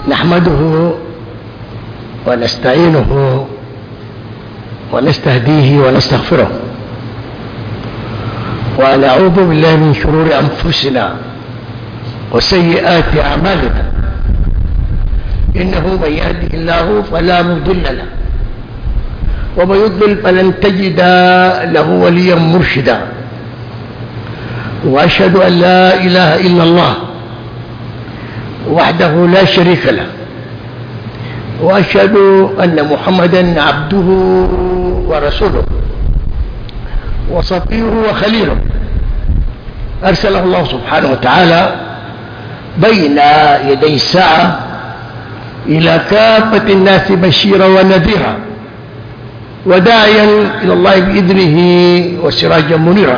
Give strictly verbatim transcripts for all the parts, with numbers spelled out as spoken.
نحمده ونستعينه ونستهديه ونستغفره ونعوذ بالله من شرور أنفسنا وسيئات أعمالنا، إنه من يهده الله فلا مضل له ومن يضلل فلن تجد له وليا مرشدا، وأشهد أن لا إله إلا الله وحده لا شريك له، وأشهد أن محمدا عبده ورسوله وصفيه وخليله، أرسله الله سبحانه وتعالى بين يدي الساعة إلى كافة الناس بشيرا ونذيرا وداعيا إلى الله بإذنه وسراجا منيرا.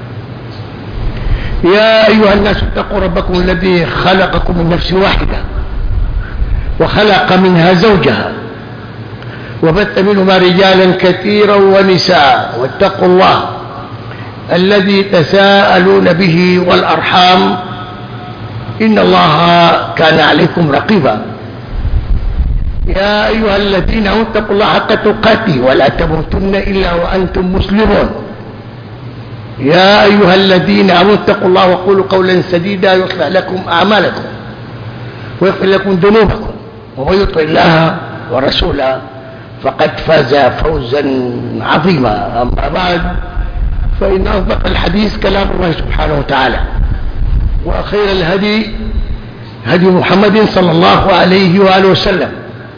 يا أيها الناس اتقوا ربكم الذي خلقكم من نفس واحدة وخلق منها زوجها وبث منهما رجالا كثيرا ونساء، واتقوا الله الذي تساءلون به والأرحام إن الله كان عليكم رقيبا. يا أيها الذين آمنوا اتقوا الله حق تقاته ولا تموتن إلا وأنتم مسلمون. يا أيها الذين آمنوا اتقوا الله وقولوا قولا سديدا يصلح لكم أعمالكم ويغفر لكم ذنوبكم، ومن يطع الله ورسوله فقد فاز فوزا عظيما. أما بعد، فإن أصدق الحديث كلام الله سبحانه وتعالى، وخير الهدي هدي محمد صلى الله عليه وآله وسلم،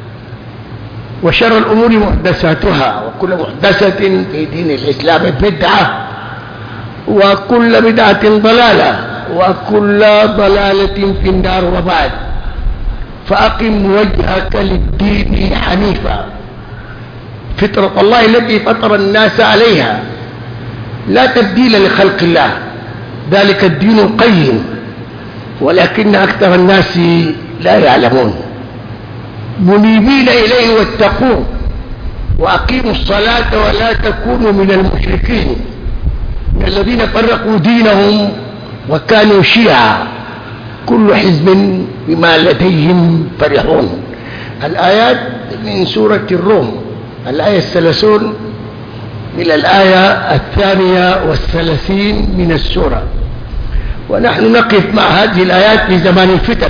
وشر الأمور محدثاتها، وكل محدثة في دين الإسلام بدعة، وكل بدعة ضلالة، وكل ضلالة في النار. وبعد، فأقم وجهك للدين حنيفا فطرة الله التي فطر الناس عليها لا تبديل لخلق الله، ذلك الدين القيم، ولكن أكثر الناس لا يعلمون. منيبين إليه واتقوه وأقيموا الصلاة ولا تكونوا من المشركين من الذين فرقوا دينهم وكانوا شيعا كل حزب بما لديهم فرحون. الآيات من سورة الروم، الآية الثلاثون إلى الآية الثانية والثلاثين من السورة. ونحن نقف مع هذه الآيات في زمان الفتن،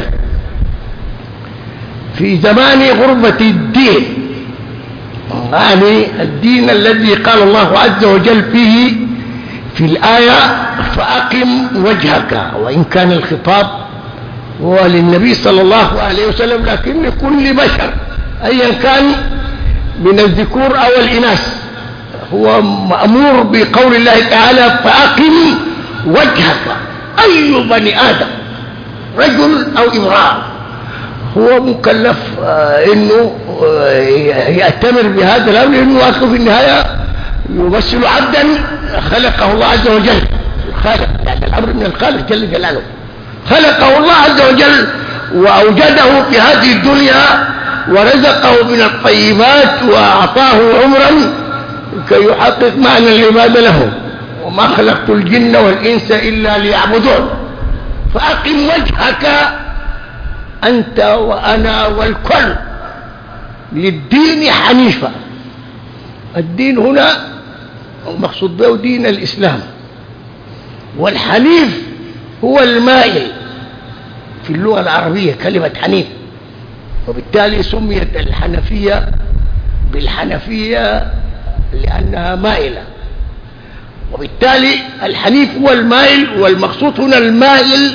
في زمان غربة الدين، يعني الدين الذي قال الله عز وجل فيه في الآية فأقم وجهك، وإن كان الخطاب هو للنبي صلى الله عليه وسلم، لكن لكل بشر أيا كان من الذكور أو الإناث هو مأمور بقول الله تعالى فأقم وجهك. أي بني آدم رجل أو امرأة هو مكلف انه يأتمر بهذا الامر، لانه اصله في النهاية يمثل عبدا خلقه الله عز وجل. الخالق، يعني الامر من الخالق جل جلاله، خلقه الله عز وجل واوجده في هذه الدنيا ورزقه من الطيبات واعطاه عمرا كي يحقق معنى العبادة له. وما خلقت الجن والانس الا ليعبدون. فاقم وجهك أنت وأنا والكل للدين حنيفا. الدين هنا المقصود به دين الإسلام، والحنيف هو المائل في اللغة العربية كلمة حنيف، وبالتالي سميت الحنفية بالحنفية لأنها مائلة، وبالتالي الحنيف هو المائل، والمقصود هنا المائل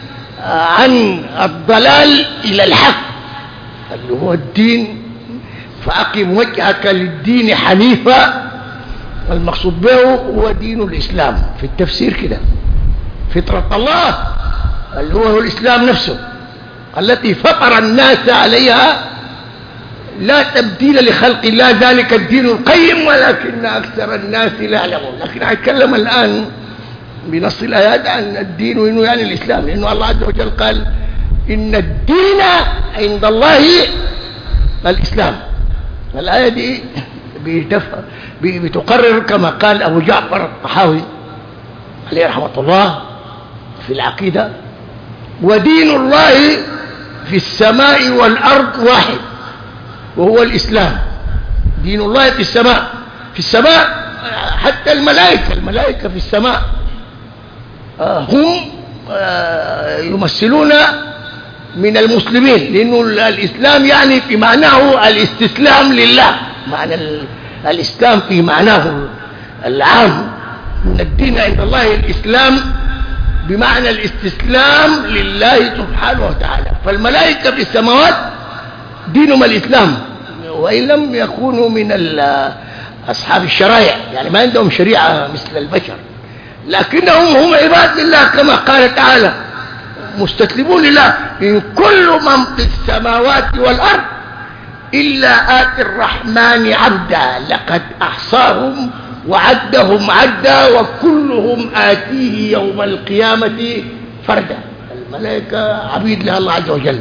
عن الضلال إلى الحق اللي هو الدين. فأقم وجهك للدين حنيفا، المقصود به هو دين الإسلام في التفسير كده، فطرة الله اللي هو الإسلام نفسه التي فطر الناس عليها لا تبديل لخلق الله، ذلك الدين القيم، ولكن أكثر الناس لا يعلمون. لكن أتكلم الآن بنص الآيات عن الدين وإنه يعني الإسلام، لأنه الله عز وجل قال إن الدين عند الله الإسلام. الآية دي بتقرر كما قال أبو جعفر الطحاوي عليه رحمة الله في العقيدة: ودين الله في السماء والأرض واحد، وهو الإسلام. دين الله في السماء، في السماء حتى الملائكة، الملائكة في السماء هم يمثلون من المسلمين، لأنه الإسلام يعني في معناه الاستسلام لله. معنى الإسلام في معناه العام من الدين عند الله الإسلام، بمعنى الاستسلام لله سبحانه وتعالى. فالملائكة في السماوات دينهم الإسلام، وإن لم يكونوا من أصحاب الشرائع، يعني ما عندهم شريعة مثل البشر، لكنهم هم عباد لله كما قال تعالى مستسلمون لله. إن كل من في السماوات والأرض إلا آتي الرحمن عبدا لقد أحصاهم وعدهم عدا وكلهم آتيه يوم القيامة فردا. الملائكة عبيد لله عز وجل،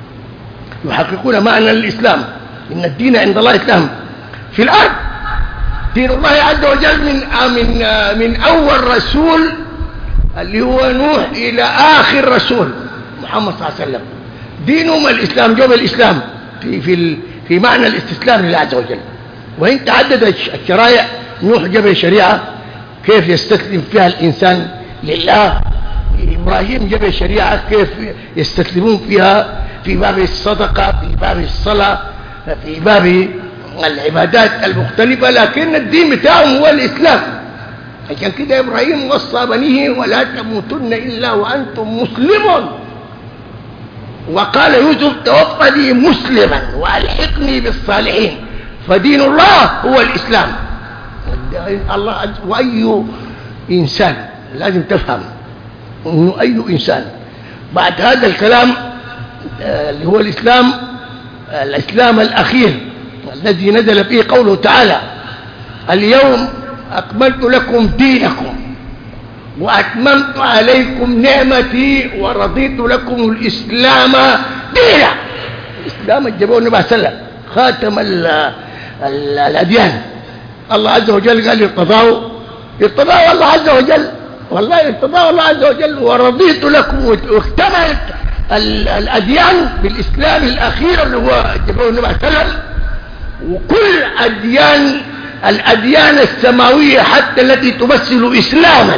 يحققون معنى الإسلام، إن الدين عند الله الإسلام. في الأرض دين الله عز وجل من من من أول رسول اللي هو نوح إلى آخر رسول محمد صلى الله عليه وسلم، دينهم الإسلام، جوب الإسلام في في في معنى الاستسلام لله عز وجل. وإن تعددت الشرائع، نوح جاب شريعة كيف يستسلم فيها الإنسان لله، إبراهيم جاب شريعة كيف يستسلمون فيها في باب الصدقة، في باب الصلاة، في باب العبادات المختلفة، لكن الدين بتاعهم هو الإسلام. عشان كده إبراهيم وصى بنيه ولا تموتن إلا وأنتم مسلمون، وقال يوسف توفني مسلما وألحقني بالصالحين. فدين الله هو الإسلام. الله وأي إنسان لازم تفهم أنه أي إنسان بعد هذا الكلام اللي هو الإسلام، الإسلام الأخير الذي نزل فيه قوله تعالى اليوم أكملت لكم دينكم وأتممت عليكم نعمتي ورضيت لكم الإسلام دينا. الإسلام الجبون النبي صلى الله عليه وسلم خاتم ال ال الأديان. الله عز وجل قال ارتضاه، ارتضاه الله عز وجل، والله ارتضاه الله عز وجل، ورضيت لكم، واكتملت الأديان بالإسلام الأخير اللي هو جبون النبي صلى الله عليه وسلم. وكل أديان الأديان السماوية حتى التي تمثل إسلاما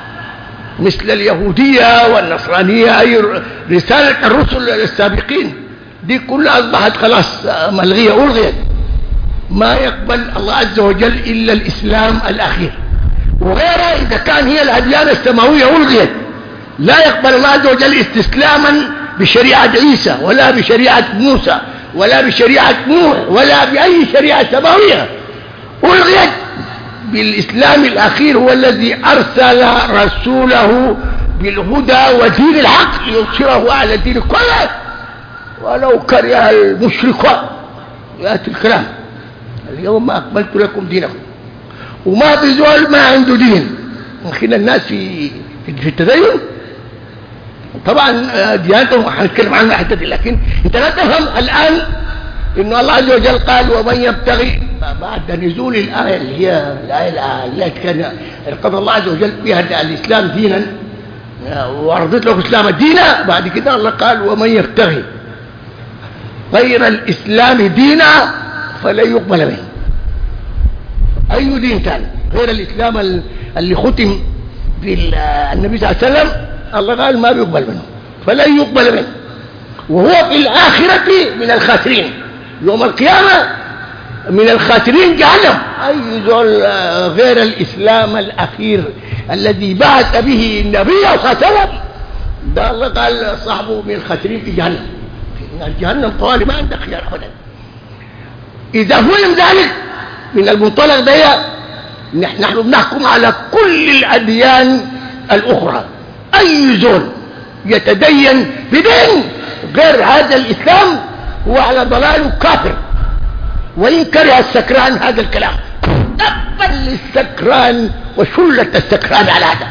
مثل اليهودية والنصرانية، أي رسالة الرسل السابقين دي كلها أصبحت خلاص ملغية، ألغيت. ما يقبل الله عز وجل إلا الإسلام الأخير، وغيره إذا كان هي الأديان السماوية ألغيت. لا يقبل الله عز وجل استسلاما بشريعة عيسى ولا بشريعة موسى ولا بشريعة نوح ولا بأي شريعة سماوية، ألغيت بالإسلام الأخير، هو الذي أرسل رسوله بالهدى ودين الحق ليظهره على الدين كله ولو كره المشركون. يأتي الكلام اليوم ما أقبلت لكم دينكم، وما في زول ما عنده دين. ممكن الناس في في التدين طبعا ديانتهم هنتكلم عنها حتى دي، لكن انت لا تفهم الآن إن الله عز وجل قال ومن يبتغي بعد نزول الآية اللي هي الآية التي كان قضى الله عز وجل فيها الإسلام دينا ورضيت له الإسلام دينا، بعد كده الله قال ومن يبتغي غير الإسلام دينا فلن يقبل منه. أي دين ثاني غير الإسلام اللي ختم بالنبي صلى الله عليه وسلم الله قال ما بيقبل منه، فلن يقبل منه، وهو في الآخرة من الخاسرين. يوم القيامة من الخاسرين جهنم. أي زول غير الإسلام الأخير الذي بعث به النبي صلى الله عليه وسلم ده الله قال صاحبه من الخاسرين في جهنم، في جهنم طوالي ما عندك خيار أبدا. إذا فهم ذلك من المنطلق ده نحن بنحكم على كل الأديان الأخرى. أي زول يتدين بدين غير هذا الإسلام هو على ضلال كافر، وإن كره السكران هذا الكلام. تبا للسكران وشلة السكران على هذا.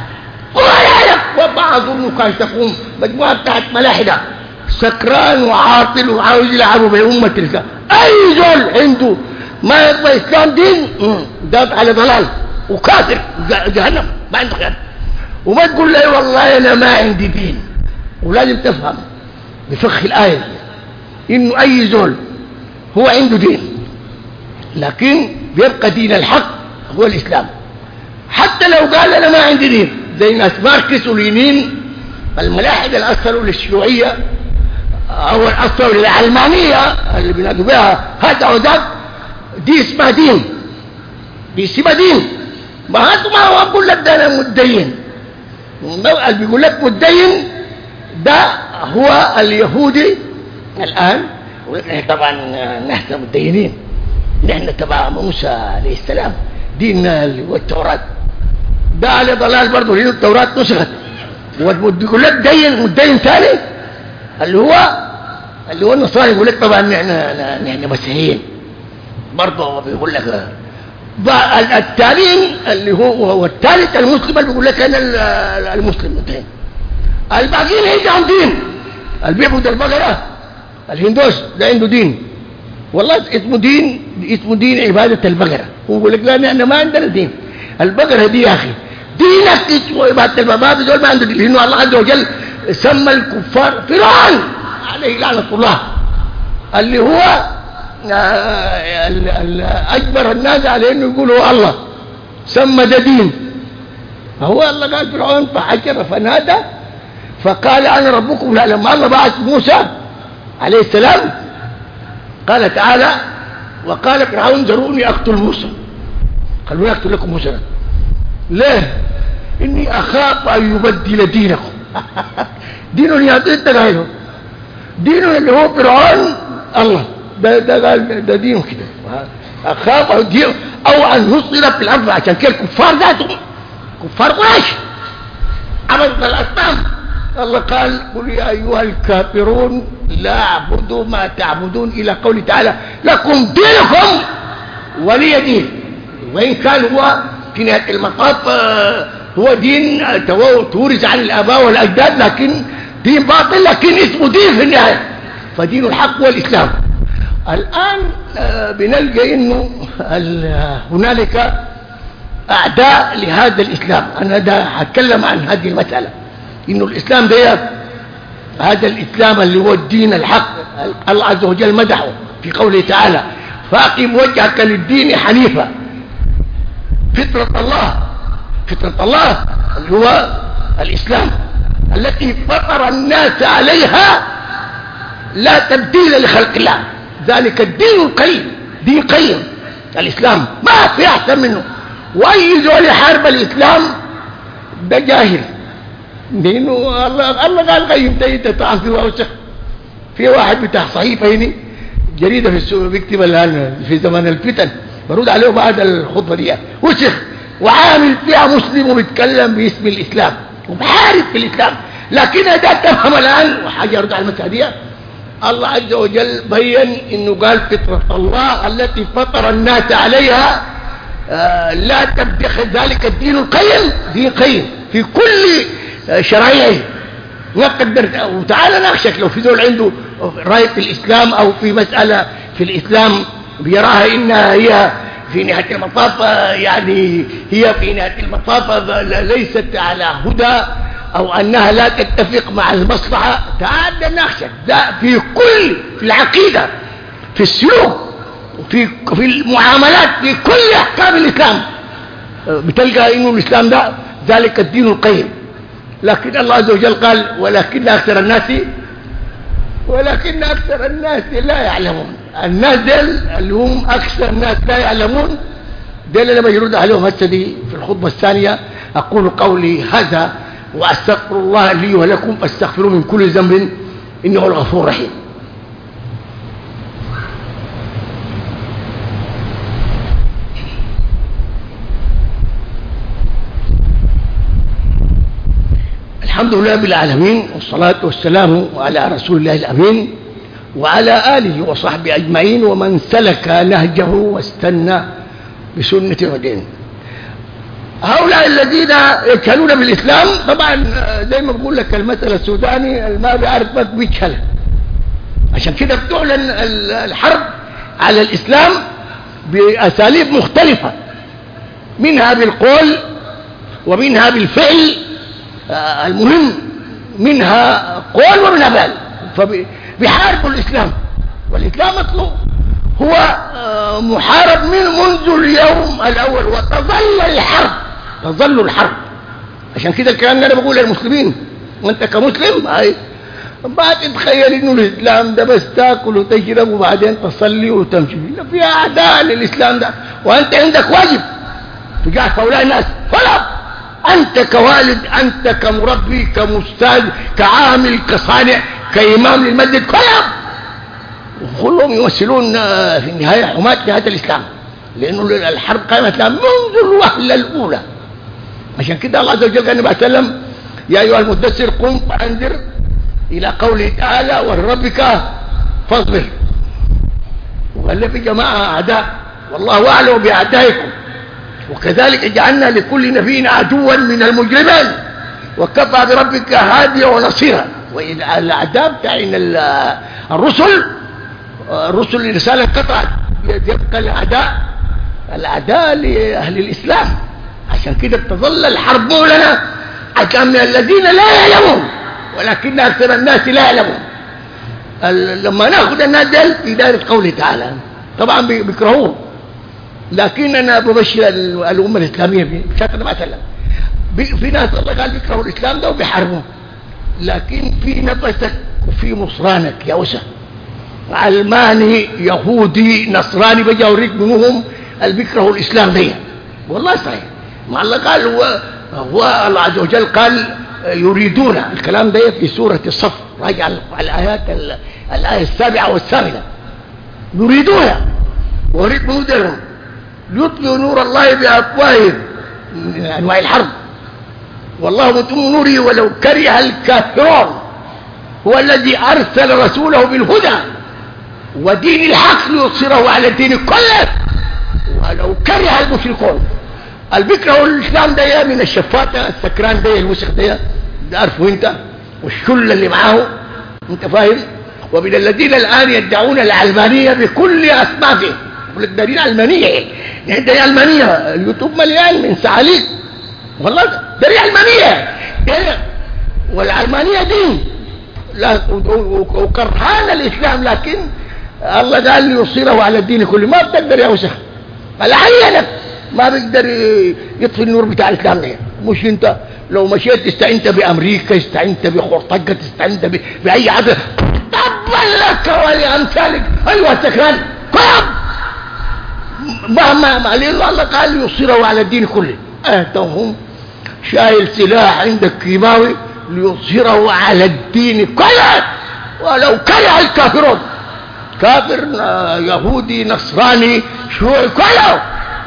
وبعض كان تقوم مجموعة بتاعت ملاحدة سكران وعاطل وعاوز يلعبوا بأمة الإسلام. أي زول عنده ما يبقى إسلام دين ده على ضلال وكافر جهنم ما عنده خير. وما تقول لي والله أنا ما عندي دين. ولازم تفهم بفقه الآية إنه أي زول هو عنده دين لكن بيبقى دين الحق هو الإسلام، حتى لو قال أنا ما عندي دين، زي ناس ماركس ولينين الملاحدة الأصلوا للشيوعية أو الأصلوا للعلمانية اللي بينادوا بها هذا وذاك، دي اسمها دين، دي اسمها دين. ما هذا ما هو أقول لك ده أنا متدين، اللي بيقول لك متدين ده هو اليهودي الآن. طبعا نحن متدينين، نحن تبع موسى عليه السلام، ديننا والتوراة ده على ضلال برضه، لأن التوراة نسخت. ويقول لك دين متدين ثاني اللي هو اللي هو النصارى، يقول لك طبعا نحن نحن مسيحيين برضه، بيقول لك التالين اللي هو والثالث المسلم اللي بيقول لك انا المسلم متدين. الباقيين عندهم دين، اللي بيعبد البقرة الهندوس ده عنده دين، والله اسمه دين، اسمه دين عبادة البقرة. هو يقول لك لا نحن ما عندنا دين، البقرة دي يا أخي دينك اسمه عبادة البقرة، دول ما عنده دين، لأنه الله عز وجل سمى الكفار فرعون عليه لعنة الله اللي هو أجبر الناس على أنه يقولوا الله، سمى ده دين. فهو الله قال فرعون فحجر فنادى فقال أنا ربكم. لا، لما الله بعث موسى عليه السلام قال تعالى وقال فرعون ذروني أقتل موسى، خلوني أقتل لكم موسى. ليه؟ إني أخاف أن يبدل دينكم دينه يعطيه غيره، دينه اللي هو فرعون الله ده ده قال ده دينه كده، أخاف أو دينه أو أن يصدر في الأرض. عشان كده الكفار ذاتهم كفار قريش عبدوا الأصنام، الله قال قل يا أيها الكافرون لا أعبد ما تعبدون إلى قوله تعالى لكم دينكم ولي دين. وإن كان هو في نهاية المطاف هو دين تورث عن الآباء والأجداد، لكن دين باطل لكن اسمه دين في النهاية، فدين الحق هو الإسلام. الآن بنلقى إنه هنالك أعداء لهذا الإسلام. أنا ده هتكلم عن هذه المسألة، إنه الإسلام ده هذا الإسلام اللي هو الدين الحق، الله عز وجل مدحه في قوله تعالى فأقم وجهك للدين حنيفا فطرة الله، فطرة الله اللي هو الإسلام التي فطر الناس عليها لا تبديل لخلق الله، ذلك الدين القيم، دين قيم الإسلام ما في أحسن منه. وأي زول يحارب الإسلام ده جاهل، لأنه الله الله قال قيم ده طعن في وسخ. في واحد بتاع صحيفة هنا جريدة في السوق بيكتب الآن في زمن الفتن، برود عليه بعد الخطبة دي وسخ وعامل فيها مسلم وبيتكلم باسم الإسلام وبحارب في الإسلام. لكن ده تفهم الآن وحاجة يرد على المسألة، الله عز وجل بيّن إنه قال فطرة الله التي فطر الناس عليها آه لا تبدخل، ذلك الدين القيم، دين قيم في كل آه شرائعه. نقدر وتعالى ناقشك لو في ذول عنده رأي في الإسلام أو في مسألة في الإسلام بيراها إنها هي في نهاية المطاف يعني هي في نهاية المطاف ليست على هدى أو أنها لا تتفق مع المصلحة، تعال ناقشك ده في كل في العقيدة في السلوك في في المعاملات في كل أحكام الإسلام بتلقى إنه الإسلام ده ذلك الدين القيم. لكن الله عز وجل قال ولكن أكثر الناس ولكن أكثر الناس لا يعلمون. الناس دل اللي هم أكثر الناس لا يعلمون دل لما يرد عليهم هسه دي في الخطبة الثانية. أقول قولي هذا وأستغفر الله لي ولكم فاستغفروا من كل ذنب إنه الغفور الرحيم. الحمد لله بالعالمين والصلاة والسلام على رسول الله الأمين وعلى آله وصحبه أجمعين ومن سلك نهجه واستنى بسنة ودين. هؤلاء الذين يجهلون بالإسلام طبعا زي ما بقول لك المثل السوداني ما بيعرف ما بيجهل، عشان كده بتعلن الحرب على الإسلام بأساليب مختلفة، منها بالقول ومنها بالفعل، المهم منها قول ومنها بال، فبيحاربوا الإسلام والإسلام مطلوب، هو محارب من منذ اليوم الأول، وتظل الحرب، تظل الحرب. عشان كده الكلام اللي أنا بقول للمسلمين، وأنت كمسلم هاي ما تتخيل إنه الإسلام ده بس تاكل وتشرب وبعدين تصلي وتمشي، في أعداء للإسلام ده، وأنت عندك واجب تجاه هؤلاء الناس. فلا أنت كوالد، أنت كمربي، كمستاذ، كعامل، كصانع، كإمام للمسجد، كلهم كلهم يمثلون في النهاية حماة لهذا الإسلام، لأنه الحرب قامت لها منذ الوهلة الأولى. عشان كده الله عز وجل قال النبي صلى الله عليه وسلم: يا أيها المدثر قم فأنذر، إلى قوله تعالى: ولربك فاصبر. وقال له في جماعة أعداء، والله أعلم بأعدائكم، وكذلك جعلنا لكل نبي عدوا من المجرمين، وكفى بربك هاديا ونصيرا. وإذا الأعداء بتاعين الرسل، الرسل الرسالة انقطعت، يبقى الأعداء، الأعداء لأهل الإسلام. عشان كده تظل الحرب لنا، عشان من الذين لا يعلمون، ولكن أكثر الناس لا يعلمون. لما نأخذ الناس دل في دائرة قوله تعالى طبعا بيكرهوه، لكن أنا ببشر الأمة الإسلامية بشكل ما سلم. في ناس الله قال بيكرهوا الإسلام ده وبيحاربوه، لكن في نفسك وفي مصرانك يا وسع، علماني يهودي نصراني بجي أوريك منهم اللي بيكرهوا الإسلام ده، والله صحيح. ما الله قال هو, هو الله عز وجل قال يريدون، الكلام ده في سورة الصف، راجع الآيات الآية السابعة والثامنة. يريدون وريد منودرهم ليطفئوا نور الله بأفواههم، من أنواع الحرب، والله متم نوره ولو كره الكافرون. هو الذي أرسل رسوله بالهدى ودين الحق ليظهره على الدين كله ولو كره المشركون. البكرة والإسلام ده من الشفاتة، السكران ده الوسخ ده عارفه انت، والشلة اللي معاه انت فاهم. ومن الذين الآن يدعون العلمانية بكل أسمائهم، يقول لك دليل علمانية، عندنا علمانية، اليوتيوب مليان من سعاليك، والله دليل علمانية. والعلمانية دين وكرهان الإسلام، لكن الله قال ليصيره على الدين كله. ما بتقدر يا وسخ، العينك ما بيقدر يطفي النور بتاع الإسلام ده. مش انت لو مشيت استعنت بأمريكا، استعنت بخرطقة، استعنت بأي عدد، طبعا لك ولأمثالك. أيوة سكران كلام مهما ما لأنه الله قال ليصيره على الدين كله. أهتهم شايل سلاح عندك كيماوي ليصيره على الدين كله ولو كره الكافرون، كافر يهودي نصراني شيوعي كله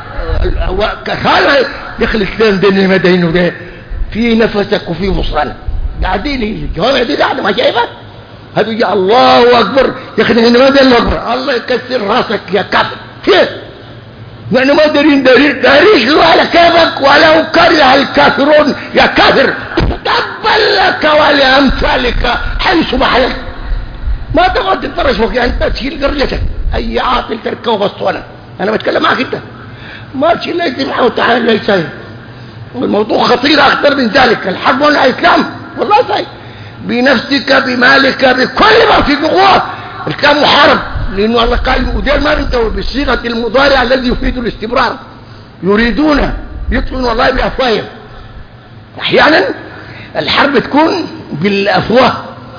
كخاله دخل الاسلام ده المدينه ده في نفسك وفي مصرنا قاعدين الجوامع دي قاعده ما شايفه هذا جاء الله اكبر ياخذ هنا ما بين اكبر الله يكسر راسك يا كافر. كيف يعني ما دارين دارين داريش على كيفك ولو كره الكافرون يا كافر. تبا لك ولامثالك حيث محلك، ما تقعد تتفرج فوق انت تشيل قريتك اي عاطل تركه بسطونه. انا بتكلم معك انت ما تشيل لا يسمحه وتعالى لا يساير. والموضوع خطير اكثر من ذلك. الحرب على الاسلام والله صحيح بنفسك بمالك بكل ما في قوه. الاسلام محارب لانه الله قال ودير ما انت بصيغه المضارع الذي يفيد الاستمرار. يريدون يطلون والله بافواههم. احيانا الحرب تكون بالافواه،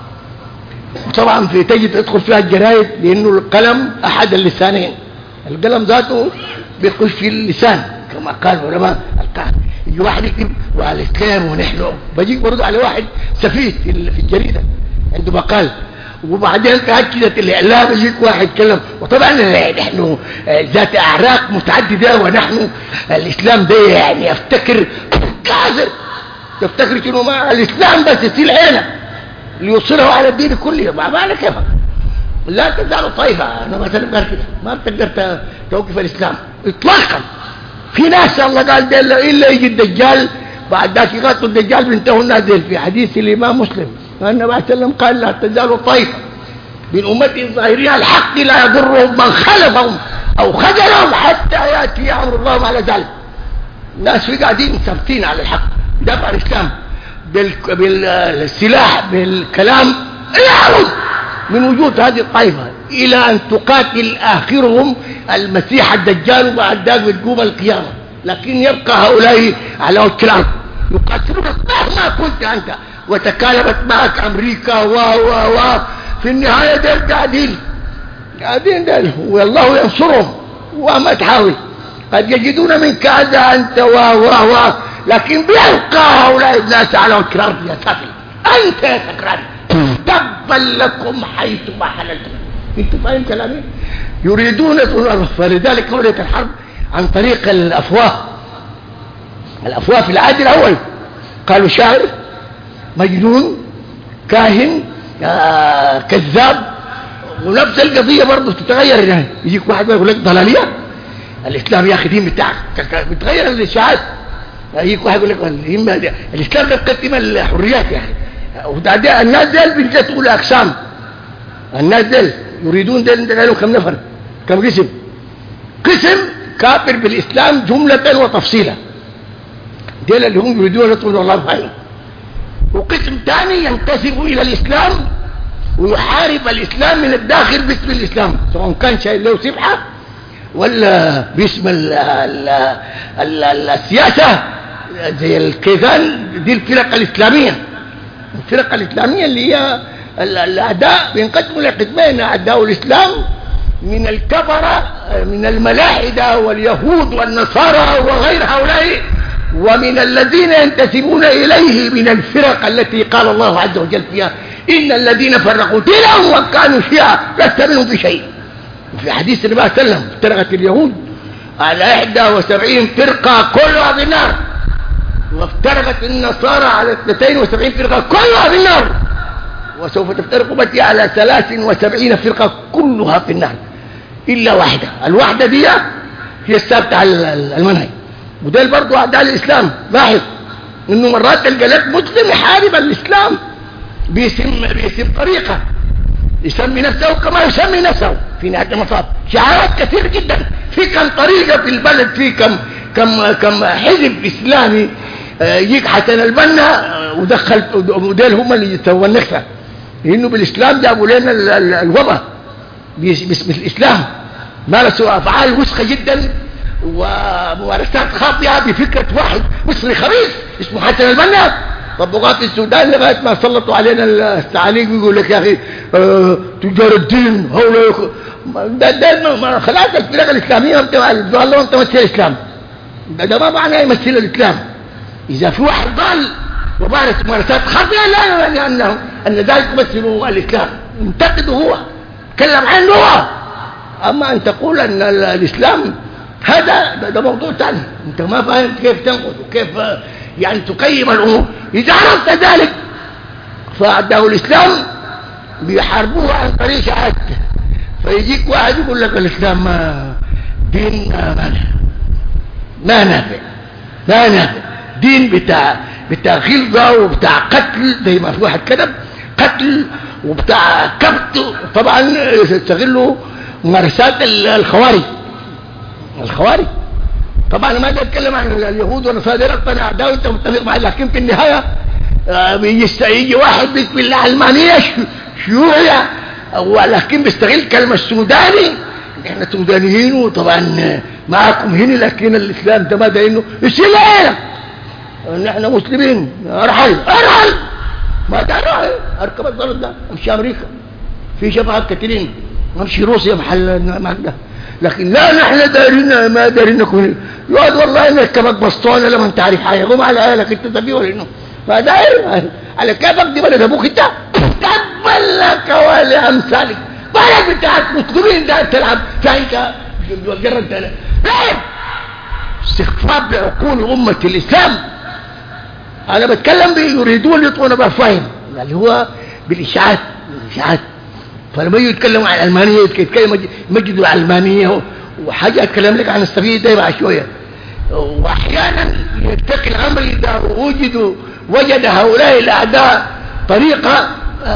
طبعا في تجد تدخل فيها الجرايد لانه القلم احد اللسانين، القلم ذاته بيخش في اللسان كما قال علماء القاعده. يجي واحد يكتب وعلى الاسلام ونحن، بجيك برضه على واحد سفيه في الجريده عنده مقال، وبعدين تاكدت الاعلام يجيك واحد يتكلم. وطبعا نحن ذات اعراق متعدده ونحن الاسلام ده يعني افتكر كافر، تفتكر شنو ما الاسلام بس يصير عينه ليوصله على الدين كله. ما معنى كيف لا تزال طائفه. انا مثلا قال كده ما بتقدر توقف الاسلام اطلاقا. في ناس الله قال ده الا يجي الدجال بعد ذاك يقاتلوا الدجال بينتهوا الناس في حديث الامام مسلم النبي عليه وسلم قال لا تزال طائفه من امتي الظاهرين الحق لا يضرهم من خلفهم او خذلهم حتى ياتي امر الله على ذلك. الناس في قاعدين ثابتين على الحق دفع الاسلام بالسلاح بالكلام لا يعود من وجود هذه الطائفه. إلى أن تقاتل آخرهم المسيح الدجال، وبعد ذلك بتقوم القيامة. لكن يبقى هؤلاء على وجه الأرض يقاتلونك مهما كنت أنت، وتكالبت معك أمريكا و و و في النهاية دول قاعدين قاعدين دول، والله ينصرهم وما تحاول. قد يجدون منك أذى أنت و و و لكن بيبقى هؤلاء الناس على وجه الأرض يا سافل. أنت يا سكران تبا لكم حيث ما حللتم. انتوا فاهم كلامي؟ يريدون، فلذلك وليت الحرب عن طريق الأفواه. الأفواه في العهد الأول قالوا شاعر، مجنون، كاهن، آه، كذاب. ونفس القضية برضه تتغير، يعني يجيك واحد يقول لك ضلالية الإسلام يا أخي دين بتاعك بتغير الإشاعات. يجيك واحد يقول لك الإسلام بيقدم الحريات يا أخي. وده الناس ديل بيجتوا لأقسام. الناس ديل يريدون ديل ديل كم نفر، كم قسم. قسم كافر بالإسلام جملة وتفصيلا، ديل اللي هم يريدون يطردوا الله بخير. وقسم ثاني ينتسب إلى الإسلام ويحارب الإسلام من الداخل باسم الإسلام، سواء كان شايل له سبحة ولا باسم ال ال ال ال السياسة زي الكيزان. دي الفرق الإسلامية، الفرق الإسلامية اللي هي الأعداء بينقسموا لقسمين: أعداء الإسلام من الكفرة من الملاحدة واليهود والنصارى وغير هؤلاء، ومن الذين ينتسبون إليه من الفرق التي قال الله عز وجل فيها إن الذين فرقوا دينهم وكانوا شيعا لست منهم في شيء. وفي حديث النبي صلى الله عليه وسلم افترقت اليهود على إحدى وسبعين فرقة كلها في النار، وافترقت النصارى على اثنتين وسبعين فرقة كلها في النار، وسوف تفترق أمتي على ثلاث وسبعين فرقة كلها في النار إلا واحدة. الواحدة دي هي الثابتة على المنهج. وده برضو أعداء الإسلام. لاحظ إنه مرات تلقى لك مسلم يحارب الإسلام باسم باسم طريقة، يسمي نفسه كما يسمي نفسه في نهاية المطاف. شعارات كثير جدا، في كم طريقة في البلد، في كم كم كم حزب إسلامي يجيك حسن البنا ودخل وديل هم اللي يسووا النكسة، لأنه بالإسلام جابوا لنا الوباء باسم الإسلام. مارسوا أفعال وسخة جدا وممارسات خاطئة بفكرة واحد مصري خبيث اسمه حسن البنا، طبقات في السودان لغاية ما سلطوا علينا التعليق ويقول لك يا أخي اه تجار الدين هؤلاء. ده ده خلاص الفرق الإسلامية الله أنت تمثل الإسلام، ده, ده ما معناه يمثل الإسلام. إذا في واحد ضال ومارس ممارسات خاطئة لا يعني أنه أن ذلك يمثل الإسلام، انتقده هو، تكلم عنه هو. أما أن تقول أن الإسلام هذا ده, ده موضوع ثاني، أنت ما فاهم كيف تنقذ وكيف يعني تقيم الأمور. إذا عرفت ذلك فأعداء الإسلام بيحاربوه عن طريق شهادته. فيجيك واحد يقول لك الإسلام ما دين ما ما نافع ما نافع، دين بتاع بتاع غلظة وبتاع قتل، زي ما في واحد كتب قتل وبتاع كبت. طبعا يستغلوا ممارسات الخوارج. الخوارج طبعا ما اتكلم عن اليهود والنصارى اكثر اعداء وانت متفق معي، لكن في النهايه يجي واحد بسم الله علمانيه شيوعيه ولكن بيستغل كلمه سوداني. احنا سودانيين وطبعا معكم هنا، لكن الاسلام ده ما ده انه السلام نحن مسلمين. ارحل ارحل ما ده ارحل اركب الضرب ده امشي امريكا، في شبهات كثيرين امشي روسيا محل معك ده. لكن لا نحن دارين ما دارين نكون يقعد والله انك كمك بسطونه لما انت عارف حاجه قوم على عيالك انت تبيه ولا انه ما داير على كيفك دي بلد ابوك انت تقبل لك ولا امثالك بلد بتاعت مسلمين ده تلعب فانت مجرد لا استخفاف بعقول امه الاسلام. انا بتكلم بيريدون يطونوا بفهم اللي هو بالاشاعات الاشاعات. فلما يجوا يتكلموا عن الألمانية يتكلموا يمجدوا الألمانية وحاجة أتكلم لك عن السبيل ده بعد شوية. وأحيانا يتقي الأمر إذا وجدوا وجد هؤلاء الأعداء طريقة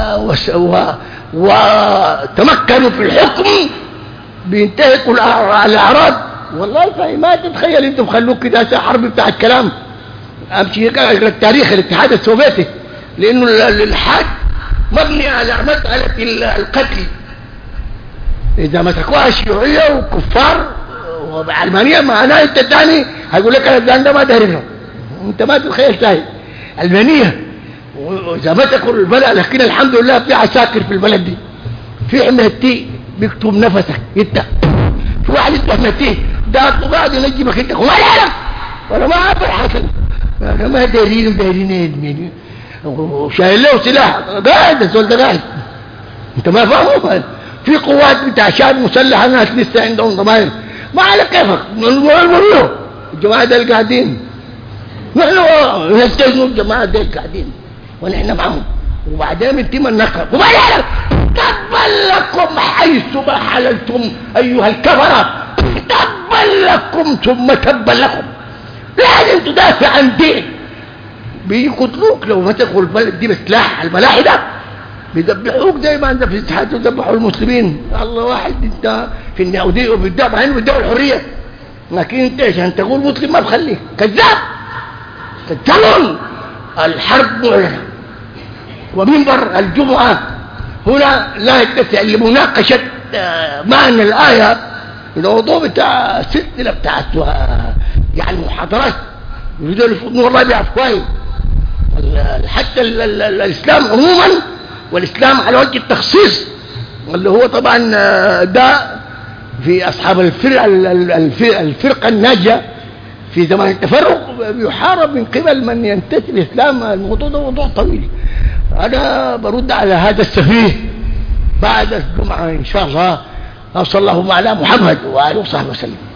وتمكنوا في الحكم بينتهكوا الأعراض. والله ما تتخيل أنتم خلوك كده حرب بتاع الكلام. أمشي التاريخ الاتحاد السوفيتي لأنه الحاد مبني على مسألة القتل اذا مسكوها الشيوعيه وكفار وعلمانيه معناها انت الثاني هيقول لك انا الثاني ده ما دارينه، انت ما تتخيل شيء. علمانيه واذا مسكوا البلد، لكن الحمد لله في عساكر في البلد دي، في حملتي بيكتب نفسك انت، في واحد اسمه حملتي ده قاعد ينجمك انت وما لك ولا ما عارف الحسن، انا ما دارين دارين ايه وشايل له سلاح قاعد الزول ده قاعد، انت ما فاهمه. في قوات بتاع شعب مسلحه ناس لسه عندهم ضمائر، ما على كيفك نقول الجماعه دول قاعدين، نحن نستجنوا الجماعه دول قاعدين ونحن معهم، وبعدين بنتم النقر وما لك تبا لكم حيث ما حللتم ايها الكفره، تبا لكم ثم تبا لكم، لازم تدافع عن دين. بيقتلوك لو مسكوا البلد دي بسلاح، الملاحي ده بيذبحوك زي ما انت في الاتحاد يذبحوا المسلمين. الله واحد انت في اليهوديه وبيدافع عنه بيدعوا الحريه، لكن انت عشان تقول مسلم ما بخليك كذاب تتكلم. الحرب معلنه، ومنبر الجمعه هنا لا يتسع لمناقشه معنى الايه، الموضوع بتاع السلسله بتاع يعني محاضرات يريدوا يفضلوا والله بيعرف كويس حتى ال ال ال الاسلام عموما، والاسلام على وجه التخصيص اللي هو طبعا ده في اصحاب الفرقه الفرقه الناجيه في زمان التفرق بيحارب من قبل من ينتسب الاسلام. الموضوع ده موضوع طويل، انا برد على هذا السفيه بعد الجمعه ان شاء الله. صلى الله على محمد وآله وصحبه وسلم.